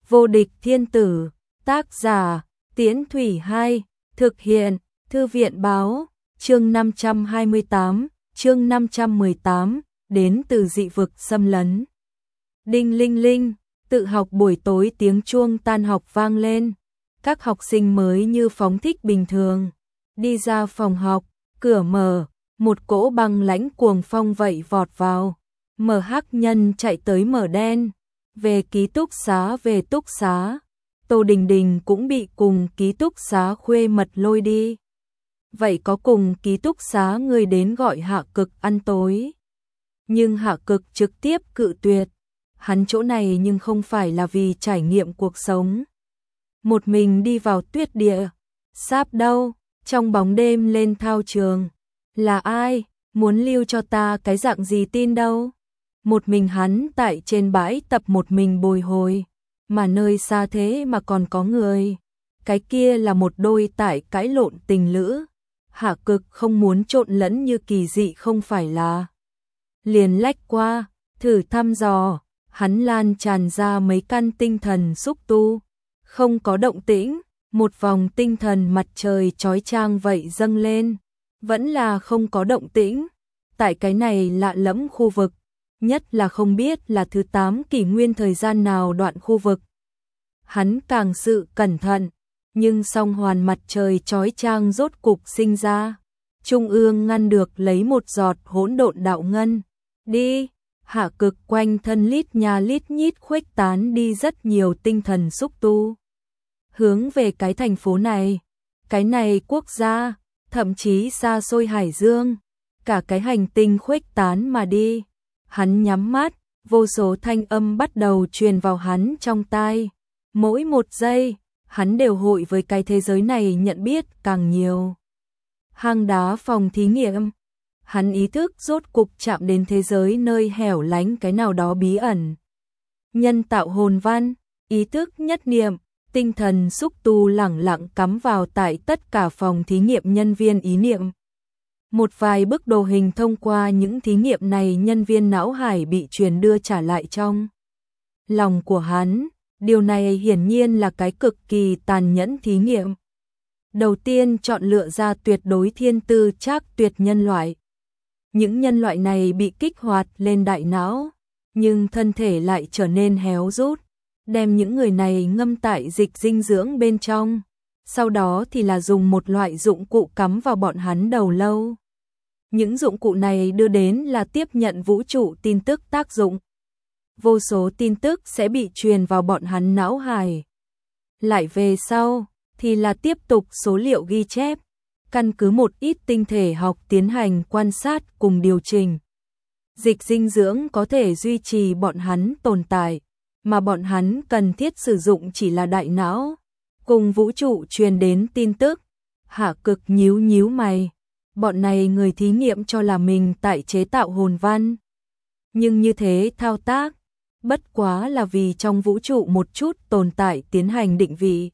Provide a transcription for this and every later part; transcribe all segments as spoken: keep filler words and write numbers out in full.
Vô địch thiên tử, tác giả, Tiễn Thủy hai, thực hiện, Thư viện báo, chương năm trăm hai mươi tám, chương năm trăm mười tám, đến từ dị vực xâm lấn. Đinh linh linh, tự học buổi tối tiếng chuông tan học vang lên, các học sinh mới như phóng thích bình thường, đi ra phòng học, cửa mở, một cỗ băng lãnh cuồng phong vậy vọt vào, mở hắc nhân chạy tới mở đen, về ký túc xá về túc xá, Tô Đình Đình cũng bị cùng ký túc xá khuê mật lôi đi. Vậy có cùng ký túc xá người đến gọi Hạ Cực ăn tối. Nhưng Hạ Cực trực tiếp cự tuyệt, hắn chỗ này nhưng không phải là vì trải nghiệm cuộc sống. Một mình đi vào tuyết địa, sáp đâu, trong bóng đêm lên thao trường. Là ai, muốn lưu cho ta cái dạng gì tin đâu. Một mình hắn tại trên bãi tập một mình bồi hồi, mà nơi xa thế mà còn có người. Cái kia là một đôi tại cãi lộn tình lữ. Hạ Cực không muốn trộn lẫn như kỳ dị không phải là. Liền lách qua, thử thăm dò, hắn lan tràn ra mấy căn tinh thần xúc tu. Không có động tĩnh, một vòng tinh thần mặt trời chói chang vậy dâng lên. Vẫn là không có động tĩnh. Tại cái này lạ lẫm khu vực, nhất là không biết là thứ tám kỷ nguyên thời gian nào đoạn khu vực. Hắn càng sự cẩn thận, nhưng song hoàn mặt trời chói chang rốt cục sinh ra. Trung ương ngăn được lấy một giọt hỗn độn đạo ngân. Đi, Hạ Cực quanh thân lít nhà lít nhít khuếch tán đi rất nhiều tinh thần xúc tu. Hướng về cái thành phố này, cái này quốc gia, thậm chí xa xôi Hải Dương, cả cái hành tinh khuếch tán mà đi. Hắn nhắm mắt, vô số thanh âm bắt đầu truyền vào hắn trong tai. Mỗi một giây, hắn đều hội với cái thế giới này nhận biết càng nhiều. Hang đá phòng thí nghiệm, hắn ý thức rốt cục chạm đến thế giới nơi hẻo lánh cái nào đó bí ẩn. Nhân tạo hồn văn, ý thức nhất niệm, tinh thần xúc tu lẳng lặng cắm vào tại tất cả phòng thí nghiệm nhân viên ý niệm. Một vài bức đồ hình thông qua những thí nghiệm này nhân viên não hải bị truyền đưa trả lại trong lòng của hắn. Điều này hiển nhiên là cái cực kỳ tàn nhẫn thí nghiệm. Đầu tiên chọn lựa ra tuyệt đối thiên tư trác tuyệt nhân loại. Những nhân loại này bị kích hoạt lên đại não, nhưng thân thể lại trở nên héo rút, đem những người này ngâm tại dịch dinh dưỡng bên trong. Sau đó thì là dùng một loại dụng cụ cắm vào bọn hắn đầu lâu. Những dụng cụ này đưa đến là tiếp nhận vũ trụ tin tức tác dụng. Vô số tin tức sẽ bị truyền vào bọn hắn não hải. Lại về sau thì là tiếp tục số liệu ghi chép, căn cứ một ít tinh thể học tiến hành quan sát cùng điều chỉnh. Dịch dinh dưỡng có thể duy trì bọn hắn tồn tại, mà bọn hắn cần thiết sử dụng chỉ là đại não, cùng vũ trụ truyền đến tin tức. Hạ Cực nhíu nhíu mày, bọn này người thí nghiệm cho là mình tại chế tạo hồn văn. Nhưng như thế thao tác, bất quá là vì trong vũ trụ một chút tồn tại tiến hành định vị.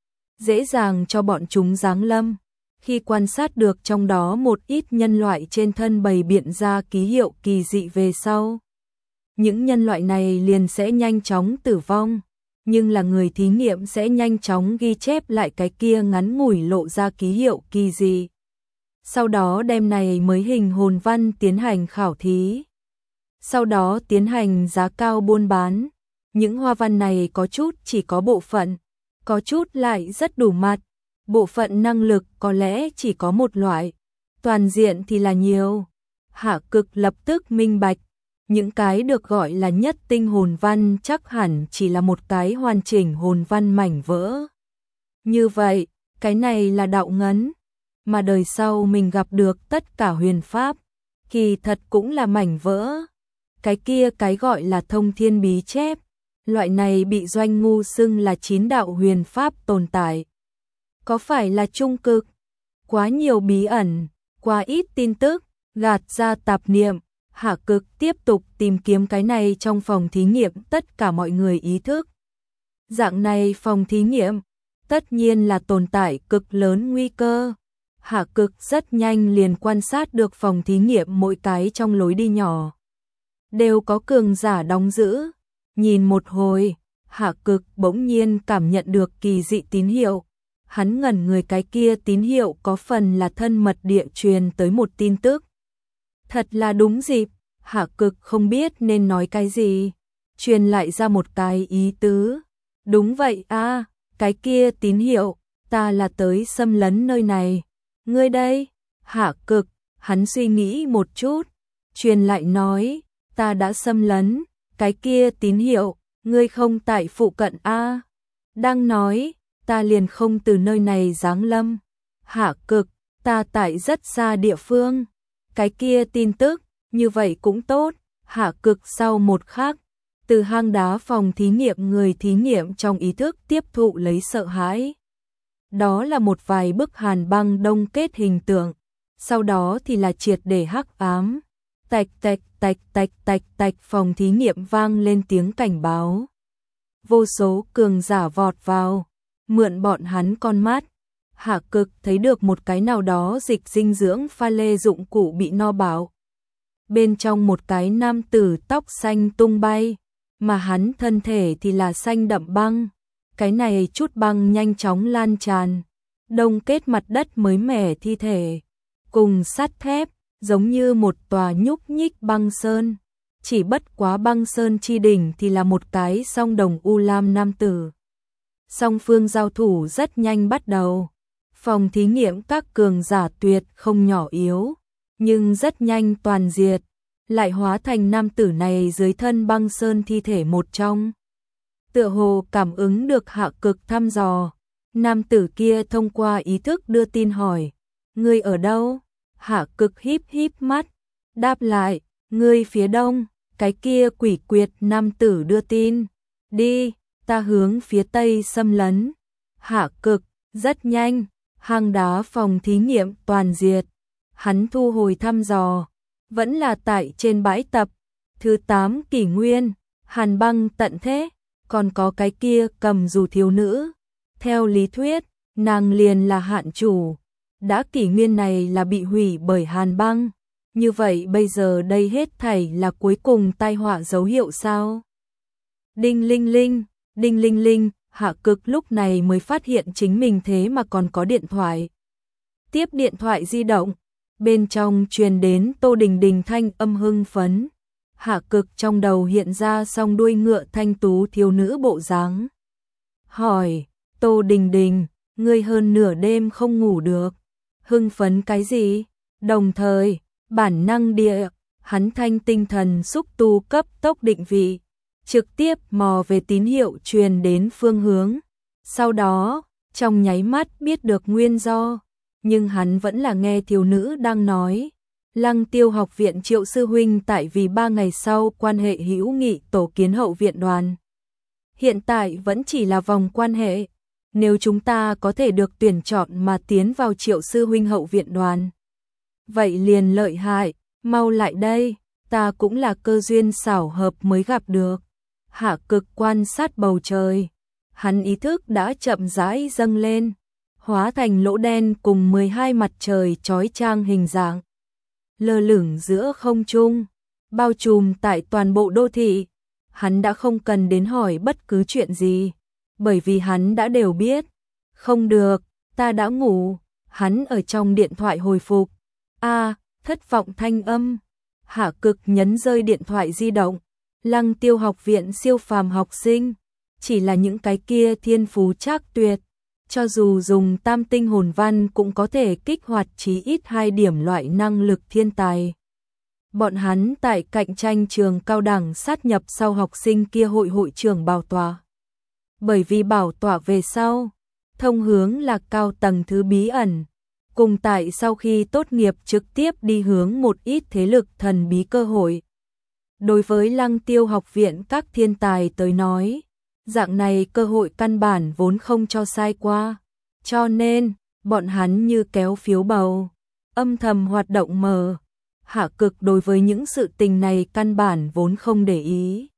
Dễ dàng cho bọn chúng giáng lâm, khi quan sát được trong đó một ít nhân loại trên thân bày biện ra ký hiệu kỳ dị về sau. Những nhân loại này liền sẽ nhanh chóng tử vong, nhưng là người thí nghiệm sẽ nhanh chóng ghi chép lại cái kia ngắn ngủi lộ ra ký hiệu kỳ dị. Sau đó đem này mới hình hồn văn tiến hành khảo thí. Sau đó tiến hành giá cao buôn bán. Những hoa văn này có chút chỉ có bộ phận, có chút lại rất đủ mặt. Bộ phận năng lực có lẽ chỉ có một loại, toàn diện thì là nhiều. Hạ Cực lập tức minh bạch, những cái được gọi là nhất tinh hồn văn chắc hẳn chỉ là một cái hoàn chỉnh hồn văn mảnh vỡ. Như vậy, cái này là đạo ngấn, mà đời sau mình gặp được tất cả huyền pháp, kỳ thật cũng là mảnh vỡ. Cái kia cái gọi là thông thiên bí chép, loại này bị Doanh Ngu xưng là chín đạo huyền pháp tồn tại. Có phải là trung cực? Quá nhiều bí ẩn, quá ít tin tức, gạt ra tạp niệm. Hạ Cực tiếp tục tìm kiếm cái này trong phòng thí nghiệm tất cả mọi người ý thức. Dạng này phòng thí nghiệm, tất nhiên là tồn tại cực lớn nguy cơ. Hạ Cực rất nhanh liền quan sát được phòng thí nghiệm mỗi cái trong lối đi nhỏ. Đều có cường giả đóng giữ. Nhìn một hồi, Hạ Cực bỗng nhiên cảm nhận được kỳ dị tín hiệu. Hắn ngẩn người, cái kia tín hiệu có phần là thân mật địa truyền tới một tin tức. Thật là đúng dịp, Hạ Cực không biết nên nói cái gì, truyền lại ra một cái ý tứ. Đúng vậy a, cái kia tín hiệu, ta là tới xâm lấn nơi này. Ngươi đây? Hạ Cực, hắn suy nghĩ một chút, truyền lại nói, ta đã xâm lấn, cái kia tín hiệu, ngươi không tại phụ cận a. Đang nói, ta liền không từ nơi này giáng lâm. Hạ Cực, ta tại rất xa địa phương. Cái kia tin tức, như vậy cũng tốt. Hạ Cực sau một khắc, từ hang đá phòng thí nghiệm người thí nghiệm trong ý thức tiếp thụ lấy sợ hãi. Đó là một vài bức hàn băng đông kết hình tượng, sau đó thì là triệt để hắc ám. Tạch tạch tạch tạch tạch tạch, phòng thí nghiệm vang lên tiếng cảnh báo. Vô số cường giả vọt vào, mượn bọn hắn con mắt. Hạ Cực thấy được một cái nào đó dịch dinh dưỡng pha lê dụng cụ bị no bạo. Bên trong một cái nam tử tóc xanh tung bay, mà hắn thân thể thì là xanh đậm băng. Cái này chút băng nhanh chóng lan tràn, đông kết mặt đất mới mẻ thi thể, cùng sắt thép, giống như một tòa nhúc nhích băng sơn. Chỉ bất quá băng sơn chi đỉnh thì là một cái song đồng u lam nam tử. Song phương giao thủ rất nhanh bắt đầu. Phòng thí nghiệm các cường giả tuyệt không nhỏ yếu, nhưng rất nhanh toàn diệt, lại hóa thành nam tử này dưới thân băng sơn thi thể một trong. Tựa hồ cảm ứng được Hạ Cực thăm dò, nam tử kia thông qua ý thức đưa tin hỏi, ngươi ở đâu? Hạ Cực híp híp mắt, đáp lại, ngươi phía đông. Cái kia quỷ quyệt nam tử đưa tin, đi, ta hướng phía tây xâm lấn. Hạ Cực, rất nhanh, hang đá phòng thí nghiệm toàn diệt. Hắn thu hồi thăm dò, vẫn là tại trên bãi tập. Thứ tám kỷ nguyên, hàn băng tận thế, còn có cái kia cầm dù thiếu nữ. Theo lý thuyết, nàng liền là hạn chủ. Đã kỷ nguyên này là bị hủy bởi hàn băng. Như vậy bây giờ đây hết thảy là cuối cùng tai họa dấu hiệu sao? Đinh linh linh, đinh linh linh, Hạ Cực lúc này mới phát hiện chính mình thế mà còn có điện thoại. Tiếp điện thoại di động, bên trong truyền đến Tô Đình Đình thanh âm hưng phấn. Hạ Cực trong đầu hiện ra song đuôi ngựa thanh tú thiếu nữ bộ dáng. Hỏi, Tô Đình Đình, ngươi hơn nửa đêm không ngủ được. Hưng phấn cái gì? Đồng thời, bản năng địa, hắn thanh tinh thần xúc tu cấp tốc định vị, trực tiếp mò về tín hiệu truyền đến phương hướng. Sau đó, trong nháy mắt biết được nguyên do, nhưng hắn vẫn là nghe thiếu nữ đang nói. Lăng Tiêu học viện Triệu sư huynh tại vì ba ngày sau quan hệ hữu nghị tổ kiến hậu viện đoàn. Hiện tại vẫn chỉ là vòng quan hệ, nếu chúng ta có thể được tuyển chọn mà tiến vào Triệu sư huynh hậu viện đoàn. Vậy liền lợi hại, mau lại đây, ta cũng là cơ duyên xảo hợp mới gặp được. Hạ Cực quan sát bầu trời, hắn ý thức đã chậm rãi dâng lên, hóa thành lỗ đen cùng mười hai mặt trời chói chang hình dạng. Lơ lửng giữa không trung, bao trùm tại toàn bộ đô thị. Hắn đã không cần đến hỏi bất cứ chuyện gì, bởi vì hắn đã đều biết. Không được, ta đã ngủ, hắn ở trong điện thoại hồi phục. A, thất vọng thanh âm. Hạ Cực nhấn rơi điện thoại di động. Lăng Tiêu học viện siêu phàm học sinh, chỉ là những cái kia thiên phú trác tuyệt, cho dù dùng tam tinh hồn văn cũng có thể kích hoạt chí ít hai điểm loại năng lực thiên tài. Bọn hắn tại cạnh tranh trường cao đẳng sát nhập sau học sinh kia hội hội trưởng bảo tọa. Bởi vì bảo tọa về sau, thông hướng là cao tầng thứ bí ẩn, cùng tại sau khi tốt nghiệp trực tiếp đi hướng một ít thế lực thần bí cơ hội. Đối với Lăng Tiêu học viện các thiên tài tới nói, dạng này cơ hội căn bản vốn không cho sai qua, cho nên bọn hắn như kéo phiếu bầu, âm thầm hoạt động mờ. Hạ Cực đối với những sự tình này căn bản vốn không để ý.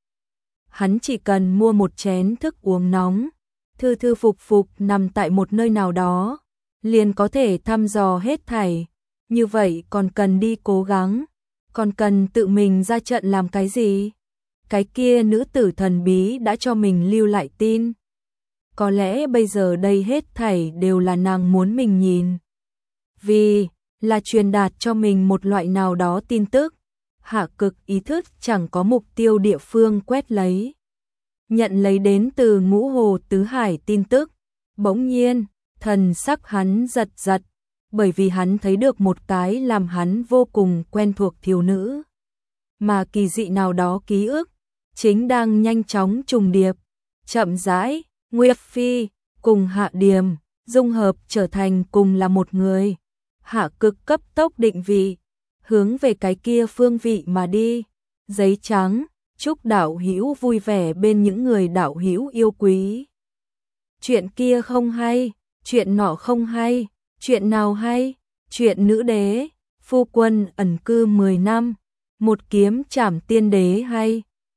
Hắn chỉ cần mua một chén thức uống nóng, thư thư phục phục nằm tại một nơi nào đó, liền có thể thăm dò hết thảy. Như vậy còn cần đi cố gắng, còn cần tự mình ra trận làm cái gì? cái kia nữ tử thần bí đã cho mình lưu lại tin. Có lẽ bây giờ đây hết thảy đều là nàng muốn mình nhìn. Vì là truyền đạt cho mình một loại nào đó tin tức. Hạ Cực ý thức chẳng có mục tiêu địa phương quét lấy. Nhận lấy đến từ Ngũ Hồ Tứ Hải tin tức. Bỗng nhiên, thần sắc hắn giật giật, bởi vì hắn thấy được một cái làm hắn vô cùng quen thuộc thiếu nữ. Mà kỳ dị nào đó ký ức, chính đang nhanh chóng trùng điệp, chậm rãi, Nguyệt Phi cùng Hạ Điềm dung hợp trở thành cùng là một người. Hạ Cực cấp tốc định vị, hướng về cái kia phương vị mà đi. Giấy trắng, chúc đạo hữu vui vẻ bên những người đạo hữu yêu quý. Chuyện kia không hay, chuyện nọ không hay, chuyện nào hay? Chuyện nữ đế, phu quân ẩn cư mười năm, một kiếm trảm tiên đế hay?